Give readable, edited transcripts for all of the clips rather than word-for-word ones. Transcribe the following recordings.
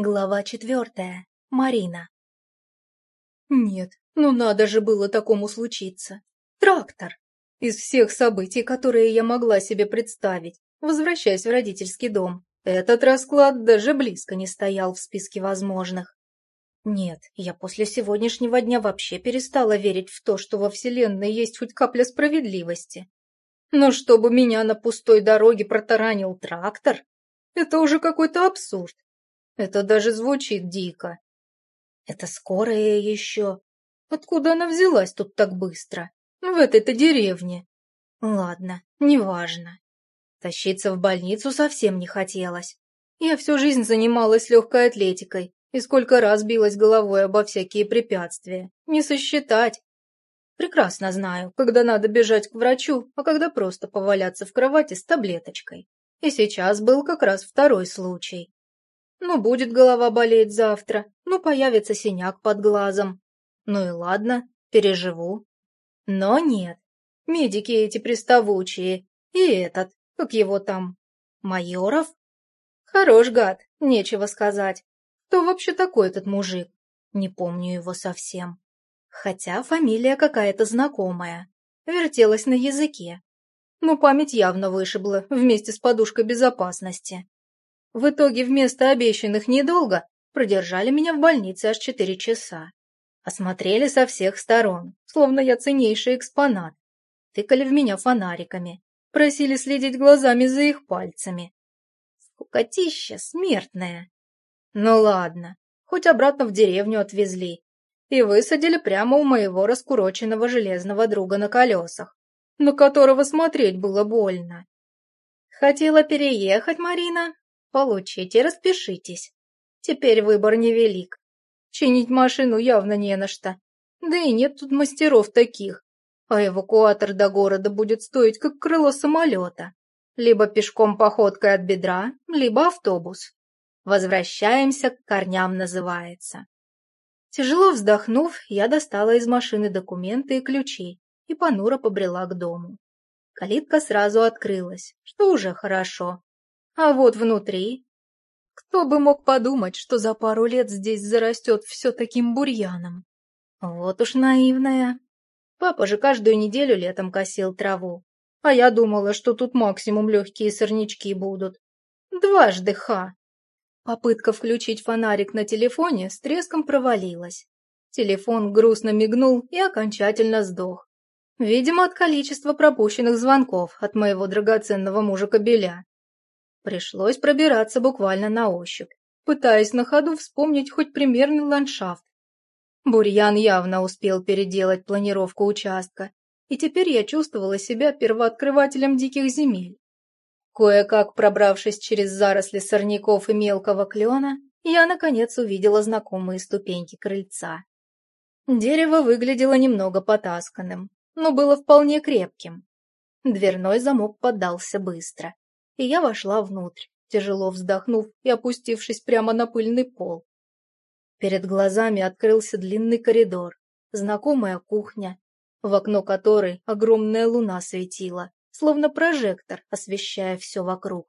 Глава 4. Марина. Нет, ну надо же было такому случиться. Трактор. Из всех событий, которые я могла себе представить, возвращаясь в родительский дом, этот расклад даже близко не стоял в списке возможных. Нет, я после сегодняшнего дня вообще перестала верить в то, что во Вселенной есть хоть капля справедливости. Но чтобы меня на пустой дороге протаранил трактор, это уже какой-то абсурд. Это даже звучит дико. Это скорая еще. Откуда она взялась тут так быстро? В этой-то деревне. Ладно, неважно. Тащиться в больницу совсем не хотелось. Я всю жизнь занималась легкой атлетикой и сколько раз билась головой обо всякие препятствия. Не сосчитать. Прекрасно знаю, когда надо бежать к врачу, а когда просто поваляться в кровати с таблеточкой. И сейчас был как раз второй случай. Ну, будет голова болеть завтра, ну, появится синяк под глазом. Ну и ладно, переживу. Но нет, медики эти приставучие. И этот, как его там, Майоров? Хорош гад, нечего сказать. Кто вообще такой этот мужик? Не помню его совсем. Хотя фамилия какая-то знакомая. Вертелась на языке. Но память явно вышибла вместе с подушкой безопасности. В итоге вместо обещанных недолго продержали меня в больнице аж 4 часа. Осмотрели со всех сторон, словно я ценнейший экспонат. Тыкали в меня фонариками, просили следить глазами за их пальцами. Скукотища смертная. Ну ладно, хоть обратно в деревню отвезли. И высадили прямо у моего раскуроченного железного друга на колесах, на которого смотреть было больно. Хотела переехать, Марина? Получите, распишитесь. Теперь выбор невелик. Чинить машину явно не на что. Да и нет тут мастеров таких. А эвакуатор до города будет стоить, как крыло самолета. Либо пешком походкой от бедра, либо автобус. Возвращаемся к корням, называется. Тяжело вздохнув, я достала из машины документы и ключи и понуро побрела к дому. Калитка сразу открылась, что уже хорошо. А вот внутри... Кто бы мог подумать, что за пару лет здесь зарастет все таким бурьяном? Вот уж наивная. Папа же каждую неделю летом косил траву. А я думала, что тут максимум легкие сорнячки будут. Дважды ха. Попытка включить фонарик на телефоне с треском провалилась. Телефон грустно мигнул и окончательно сдох. Видимо, от количества пропущенных звонков от моего драгоценного мужа-кобеля. Пришлось пробираться буквально на ощупь, пытаясь на ходу вспомнить хоть примерный ландшафт. Бурьян явно успел переделать планировку участка, и теперь я чувствовала себя первооткрывателем диких земель. Кое-как пробравшись через заросли сорняков и мелкого клена, я, наконец, увидела знакомые ступеньки крыльца. Дерево выглядело немного потасканным, но было вполне крепким. Дверной замок поддался быстро, и я вошла внутрь, тяжело вздохнув и опустившись прямо на пыльный пол. Перед глазами открылся длинный коридор, знакомая кухня, в окно которой огромная луна светила, словно прожектор, освещая все вокруг.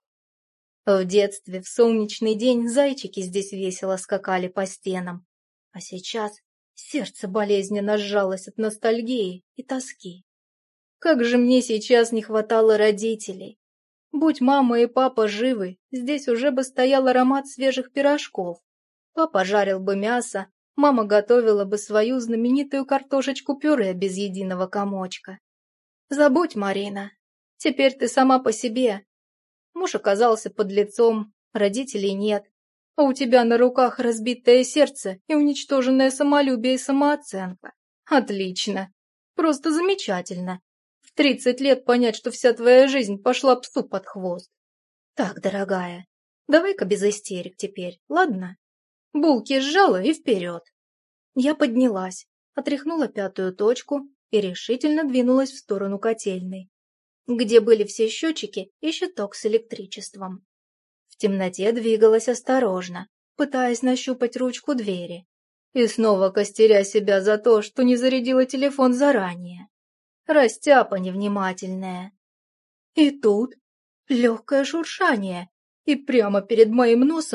В детстве в солнечный день зайчики здесь весело скакали по стенам, а сейчас сердце болезненно сжалось от ностальгии и тоски. Как же мне сейчас не хватало родителей! Будь мама и папа живы, здесь уже бы стоял аромат свежих пирожков. Папа жарил бы мясо, мама готовила бы свою знаменитую картошечку-пюре без единого комочка. Забудь, Марина, теперь ты сама по себе. Муж оказался подлецом, родителей нет, а у тебя на руках разбитое сердце и уничтоженное самолюбие и самооценка. Отлично, просто замечательно. В 30 лет понять, что вся твоя жизнь пошла псу под хвост. Так, дорогая, давай-ка без истерик теперь, ладно? Булки сжала и вперед. Я поднялась, отряхнула пятую точку и решительно двинулась в сторону котельной, где были все счетчики и щиток с электричеством. В темноте двигалась осторожно, пытаясь нащупать ручку двери, и снова костеря себя за то, что не зарядила телефон заранее. Растяпа невнимательная. И тут легкое шуршание, и прямо перед моим носом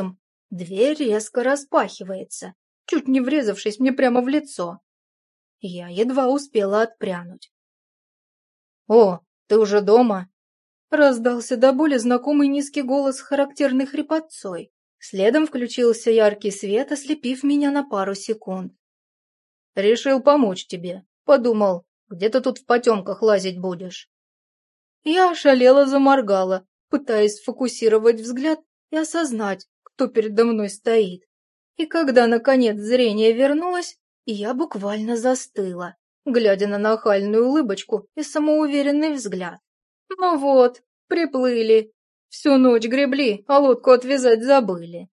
Дверь резко распахивается, чуть не врезавшись мне прямо в лицо. Я едва успела отпрянуть. «О, ты уже дома?» Раздался до боли знакомый низкий голос с характерной хрипотцой. Следом включился яркий свет, ослепив меня на пару секунд. «Решил помочь тебе. Подумал, где ты тут в потемках лазить будешь?» Я ошалела заморгала, пытаясь сфокусировать взгляд и осознать, кто передо мной стоит. И когда, наконец, зрение вернулось, я буквально застыла, глядя на нахальную улыбочку и самоуверенный взгляд. Ну вот, приплыли. Всю ночь гребли, а лодку отвязать забыли.